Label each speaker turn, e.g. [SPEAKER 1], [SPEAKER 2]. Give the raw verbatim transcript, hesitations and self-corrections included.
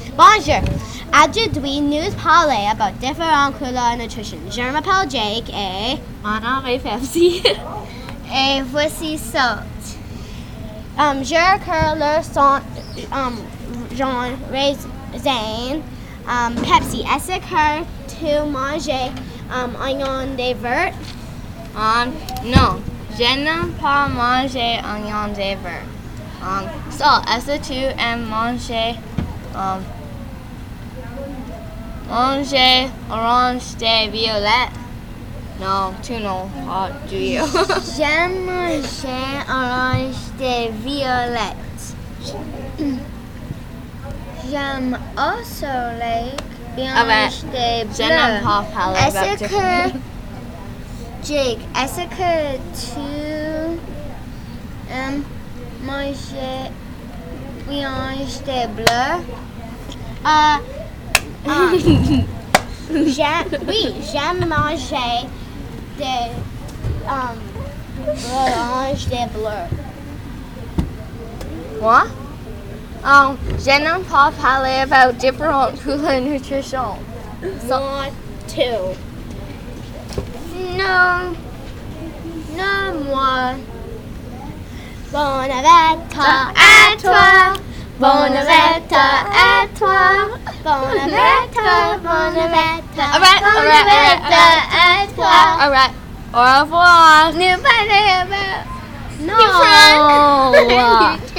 [SPEAKER 1] Bonjour. Aujourd'hui, nous parler about différents couleurs de nutrition. Je m'appelle Jake et...
[SPEAKER 2] Mon nom est Pepsi.
[SPEAKER 1] Et voici Salt. Um, je recueille leur son um, jaune raisin. Um, Pepsi, est-ce que tu manges um, oignon de vert?
[SPEAKER 2] Um, non, je n'aime pas manger oignon de vert. Um, Salt, est-ce que tu aimes manger um, manger orange de violette? Non, tu non, pas du tout.
[SPEAKER 1] J'aime manger orange de violette. J'aime aussi les orange de bleu.
[SPEAKER 2] Je n'aime pas parler
[SPEAKER 1] Est-ce
[SPEAKER 2] about
[SPEAKER 1] que,
[SPEAKER 2] different-
[SPEAKER 1] Jake, est-ce que tu aimes manger orange de bleu? Euh, um, j'aime, oui, j'aime manger des um, orange de bleu.
[SPEAKER 2] Moi? Um, je n'aime pas parler about different couleurs nutrition.
[SPEAKER 1] Moi, too. Non, non, moi. Bon appétit à toi. Bon appétit à toi. Bon appétit, bon appétit.
[SPEAKER 2] Alright,
[SPEAKER 1] Bon
[SPEAKER 2] alright, alright,
[SPEAKER 1] appétit à toi.
[SPEAKER 2] Alright, au revoir.
[SPEAKER 1] Nous parlons about...
[SPEAKER 2] Different.
[SPEAKER 1] No.